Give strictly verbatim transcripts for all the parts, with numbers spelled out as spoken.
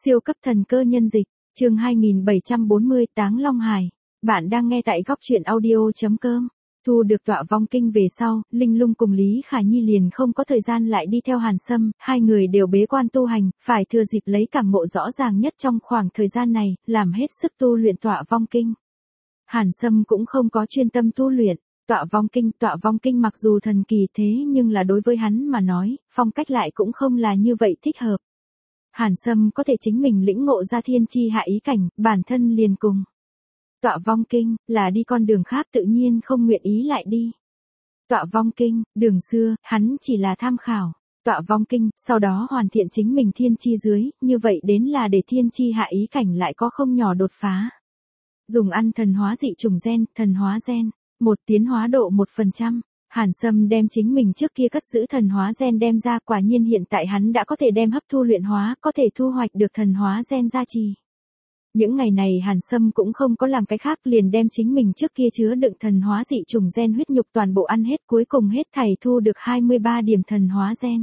Siêu cấp thần cơ nhân dịch, chương hai nghìn bảy trăm bốn mươi Táng Long Hải. Bạn đang nghe tại góc truyện audio.com. Thu được tọa vong kinh về sau, Linh Lung cùng Lý Khả Nhi liền không có thời gian lại đi theo Hàn Sâm, hai người đều bế quan tu hành, phải thừa dịp lấy cảm ngộ rõ ràng nhất trong khoảng thời gian này, làm hết sức tu luyện tọa vong kinh. Hàn Sâm cũng không có chuyên tâm tu luyện. Tọa vong kinh, tọa vong kinh mặc dù thần kỳ thế nhưng là đối với hắn mà nói, phong cách lại cũng không là như vậy thích hợp. Hàn Sâm có thể chính mình lĩnh ngộ ra thiên chi hạ ý cảnh, bản thân liền cùng. Tọa vong kinh, là đi con đường khác tự nhiên không nguyện ý lại đi. Tọa vong kinh, đường xưa, hắn chỉ là tham khảo. Tọa vong kinh, sau đó hoàn thiện chính mình thiên chi dưới, như vậy đến là để thiên chi hạ ý cảnh lại có không nhỏ đột phá. Dùng ăn thần hóa dị trùng gen, thần hóa gen, một tiến hóa độ một phần trăm. Hàn Sâm đem chính mình trước kia cất giữ thần hóa gen đem ra, quả nhiên hiện tại hắn đã có thể đem hấp thu luyện hóa, có thể thu hoạch được thần hóa gen gia trì. Những ngày này Hàn Sâm cũng không có làm cái khác, liền đem chính mình trước kia chứa đựng thần hóa dị trùng gen huyết nhục toàn bộ ăn hết, cuối cùng hết thảy thu được hai mươi ba điểm thần hóa gen.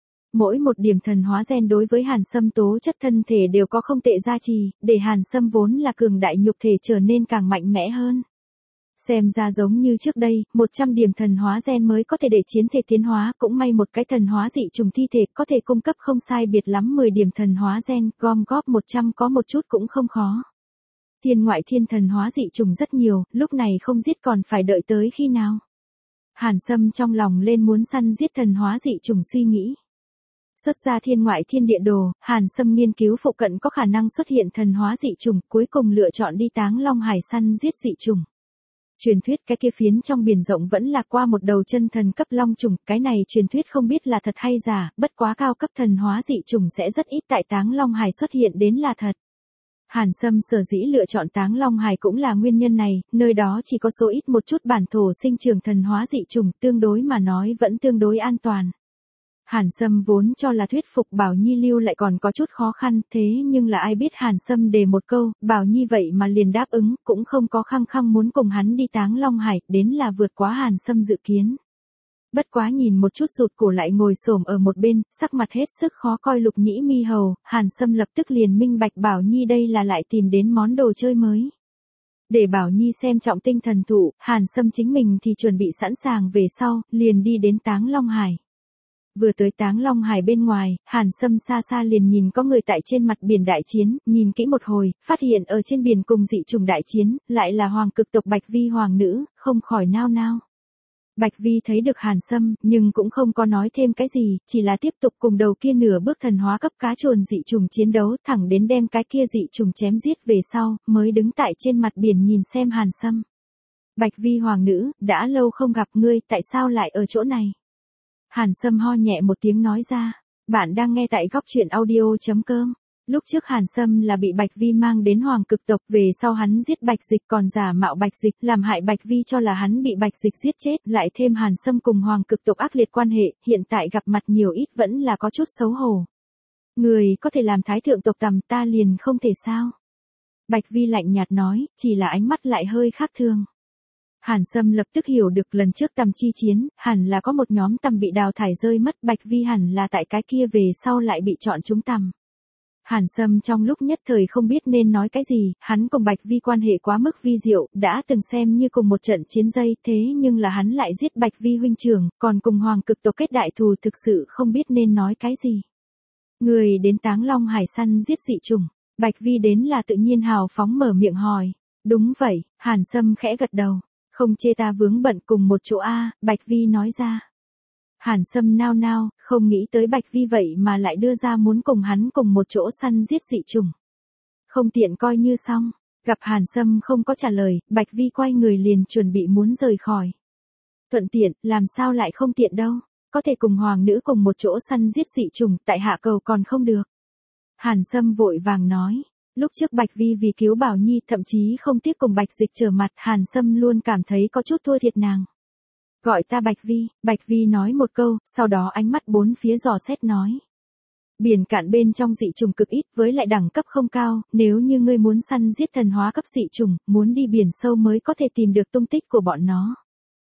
Mỗi một điểm thần hóa gen đối với Hàn Sâm tố chất thân thể đều có không tệ gia trì, để Hàn Sâm vốn là cường đại nhục thể trở nên càng mạnh mẽ hơn. Xem ra giống như trước đây, một trăm điểm thần hóa gen mới có thể để chiến thể tiến hóa, cũng may một cái thần hóa dị trùng thi thể có thể cung cấp không sai biệt lắm mười điểm thần hóa gen, gom góp một trăm có một chút cũng không khó. Thiên ngoại thiên thần hóa dị trùng rất nhiều, lúc này không giết còn phải đợi tới khi nào. Hàn Sâm trong lòng lên muốn săn giết thần hóa dị trùng suy nghĩ. Xuất ra thiên ngoại thiên địa đồ, Hàn Sâm nghiên cứu phụ cận có khả năng xuất hiện thần hóa dị trùng, cuối cùng lựa chọn đi Táng Long Hải săn giết dị trùng. Truyền thuyết cái kia phiến trong biển rộng vẫn là qua một đầu chân thần cấp long trùng, cái này truyền thuyết không biết là thật hay giả, bất quá cao cấp thần hóa dị trùng sẽ rất ít tại Táng Long Hải xuất hiện đến là thật. Hàn Sâm sở dĩ lựa chọn Táng Long Hải cũng là nguyên nhân này, nơi đó chỉ có số ít một chút bản thổ sinh trưởng thần hóa dị trùng, tương đối mà nói vẫn tương đối an toàn. Hàn Sâm vốn cho là thuyết phục Bảo Nhi lưu lại còn có chút khó khăn, thế nhưng là ai biết Hàn Sâm đề một câu, Bảo Nhi vậy mà liền đáp ứng, cũng không có khăng khăng muốn cùng hắn đi Táng Long Hải, đến là vượt quá Hàn Sâm dự kiến. Bất quá nhìn một chút rụt cổ lại ngồi xổm ở một bên, sắc mặt hết sức khó coi Lục Nhĩ Mi Hầu, Hàn Sâm lập tức liền minh bạch Bảo Nhi đây là lại tìm đến món đồ chơi mới. Để Bảo Nhi xem trọng tinh thần thụ, Hàn Sâm chính mình thì chuẩn bị sẵn sàng về sau, liền đi đến Táng Long Hải. Vừa tới Táng Long Hải bên ngoài, Hàn Sâm xa xa liền nhìn có người tại trên mặt biển đại chiến, nhìn kỹ một hồi, phát hiện ở trên biển cùng dị trùng đại chiến, lại là hoàng cực tộc Bạch Vi hoàng nữ, không khỏi nao nao. Bạch Vi thấy được Hàn Sâm, nhưng cũng không có nói thêm cái gì, chỉ là tiếp tục cùng đầu kia nửa bước thần hóa cấp cá trồn dị trùng chiến đấu, thẳng đến đem cái kia dị trùng chém giết về sau, mới đứng tại trên mặt biển nhìn xem Hàn Sâm. Bạch Vi hoàng nữ, đã lâu không gặp ngươi, tại sao lại ở chỗ này? Hàn Sâm ho nhẹ một tiếng nói ra, bạn đang nghe tại góc truyện audio.com. Lúc trước Hàn Sâm là bị Bạch Vi mang đến hoàng cực tộc, về sau hắn giết Bạch Dịch còn giả mạo Bạch Dịch, làm hại Bạch Vi cho là hắn bị Bạch Dịch giết chết, lại thêm Hàn Sâm cùng hoàng cực tộc ác liệt quan hệ, hiện tại gặp mặt nhiều ít vẫn là có chút xấu hổ. Người có thể làm thái thượng tộc tầm, ta liền không thể sao? Bạch Vi lạnh nhạt nói, chỉ là ánh mắt lại hơi khác thường. Hàn Sâm lập tức hiểu được lần trước tầm chi chiến, hẳn là có một nhóm tầm bị đào thải rơi mất, Bạch Vi hẳn là tại cái kia về sau lại bị chọn chúng tầm. Hàn Sâm trong lúc nhất thời không biết nên nói cái gì, hắn cùng Bạch Vi quan hệ quá mức vi diệu, đã từng xem như cùng một trận chiến dây, thế nhưng là hắn lại giết Bạch Vi huynh trưởng, còn cùng hoàng cực tộc kết đại thù, thực sự không biết nên nói cái gì. Người đến Táng Long Hải săn giết dị trùng, Bạch Vi đến là tự nhiên hào phóng mở miệng hỏi. Đúng vậy, Hàn Sâm khẽ gật đầu. Không chê ta vướng bận cùng một chỗ a, Bạch Vi nói ra. Hàn Sâm nao nao, không nghĩ tới Bạch Vi vậy mà lại đưa ra muốn cùng hắn cùng một chỗ săn giết dị trùng. Không tiện coi như xong, gặp Hàn Sâm không có trả lời, Bạch Vi quay người liền chuẩn bị muốn rời khỏi. Thuận tiện, làm sao lại không tiện đâu, có thể cùng hoàng nữ cùng một chỗ săn giết dị trùng, tại hạ cầu còn không được. Hàn Sâm vội vàng nói. Lúc trước Bạch Vi vì cứu Bảo Nhi thậm chí không tiếc cùng Bạch Dịch trở mặt, Hàn Sâm luôn cảm thấy có chút thua thiệt nàng. Gọi ta Bạch Vi, Bạch Vi nói một câu, sau đó ánh mắt bốn phía dò xét nói. Biển cạn bên trong dị trùng cực ít với lại đẳng cấp không cao, nếu như ngươi muốn săn giết thần hóa cấp dị trùng, muốn đi biển sâu mới có thể tìm được tung tích của bọn nó.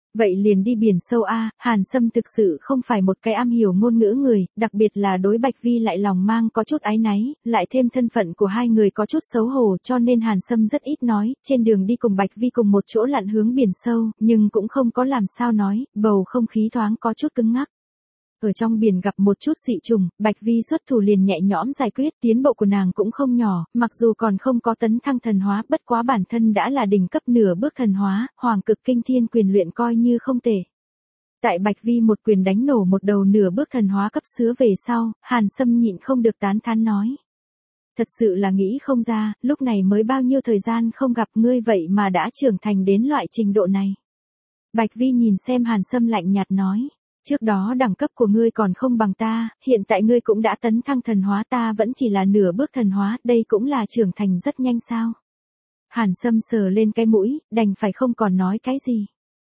Vậy liền đi biển sâu a. Hàn Sâm thực sự không phải một cái am hiểu ngôn ngữ người, đặc biệt là đối Bạch Vi lại lòng mang có chút áy náy, lại thêm thân phận của hai người có chút xấu hổ cho nên Hàn Sâm rất ít nói, trên đường đi cùng Bạch Vi cùng một chỗ lặn hướng biển sâu, nhưng cũng không có làm sao nói, bầu không khí thoáng có chút cứng ngắc. Ở trong biển gặp một chút dị trùng, Bạch Vi xuất thủ liền nhẹ nhõm giải quyết, tiến bộ của nàng cũng không nhỏ, mặc dù còn không có tấn thăng thần hóa, bất quá bản thân đã là đỉnh cấp nửa bước thần hóa, hoàng cực kinh thiên quyền luyện coi như không tệ. Tại Bạch Vi một quyền đánh nổ một đầu nửa bước thần hóa cấp sứa về sau, Hàn Sâm nhịn không được tán thán nói. Thật sự là nghĩ không ra, lúc này mới bao nhiêu thời gian không gặp ngươi vậy mà đã trưởng thành đến loại trình độ này. Bạch Vi nhìn xem Hàn Sâm lạnh nhạt nói. Trước đó đẳng cấp của ngươi còn không bằng ta, hiện tại ngươi cũng đã tấn thăng thần hóa, ta vẫn chỉ là nửa bước thần hóa, đây cũng là trưởng thành rất nhanh sao. Hàn Sâm sờ lên cái mũi, đành phải không còn nói cái gì.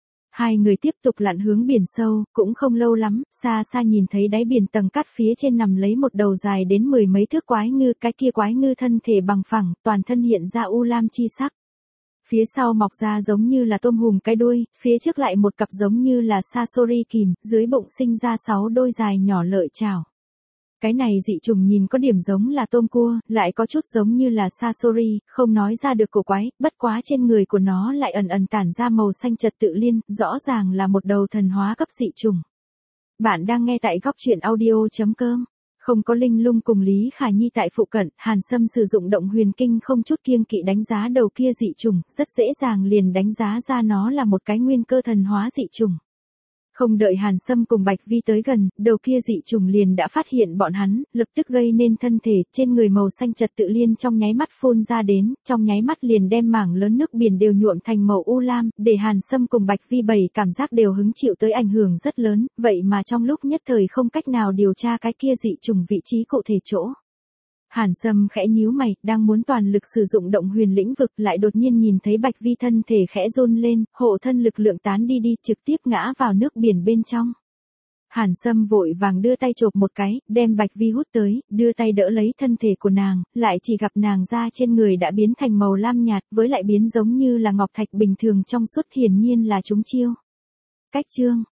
Hai người tiếp tục lặn hướng biển sâu, cũng không lâu lắm, xa xa nhìn thấy đáy biển tầng cát phía trên nằm lấy một đầu dài đến mười mấy thước quái ngư, cái kia quái ngư thân thể bằng phẳng, toàn thân hiện ra u lam chi sắc. Phía sau mọc ra giống như là tôm hùm cái đuôi, phía trước lại một cặp giống như là Sasori kìm, dưới bụng sinh ra sáu đôi dài nhỏ lợi chảo. Cái này dị trùng nhìn có điểm giống là tôm cua, lại có chút giống như là Sasori, không nói ra được cổ quái, bất quá trên người của nó lại ẩn ẩn tản ra màu xanh trật tự liên, rõ ràng là một đầu thần hóa cấp dị trùng. Bạn đang nghe tại góc truyện audio chấm com. Không có Linh Lung cùng Lý Khả Nhi tại phụ cận, Hàn Sâm sử dụng động huyền kinh không chút kiêng kỵ đánh giá đầu kia dị trùng, rất dễ dàng liền đánh giá ra nó là một cái nguyên cơ thần hóa dị trùng. Không đợi Hàn Sâm cùng Bạch Vi tới gần, đầu kia dị trùng liền đã phát hiện bọn hắn, lập tức gây nên thân thể, trên người màu xanh trật tự liên trong nháy mắt phun ra đến, trong nháy mắt liền đem mảng lớn nước biển đều nhuộm thành màu u lam, để Hàn Sâm cùng Bạch Vi bảy cảm giác đều hứng chịu tới ảnh hưởng rất lớn, vậy mà trong lúc nhất thời không cách nào điều tra cái kia dị trùng vị trí cụ thể chỗ. Hàn Sâm khẽ nhíu mày, đang muốn toàn lực sử dụng động huyền lĩnh vực, lại đột nhiên nhìn thấy Bạch Vi thân thể khẽ run lên, hộ thân lực lượng tán đi đi, trực tiếp ngã vào nước biển bên trong. Hàn Sâm vội vàng đưa tay chộp một cái, đem Bạch Vi hút tới, đưa tay đỡ lấy thân thể của nàng, lại chỉ gặp nàng da trên người đã biến thành màu lam nhạt, với lại biến giống như là ngọc thạch bình thường trong suốt, hiển nhiên là trúng chiêu. Cách chương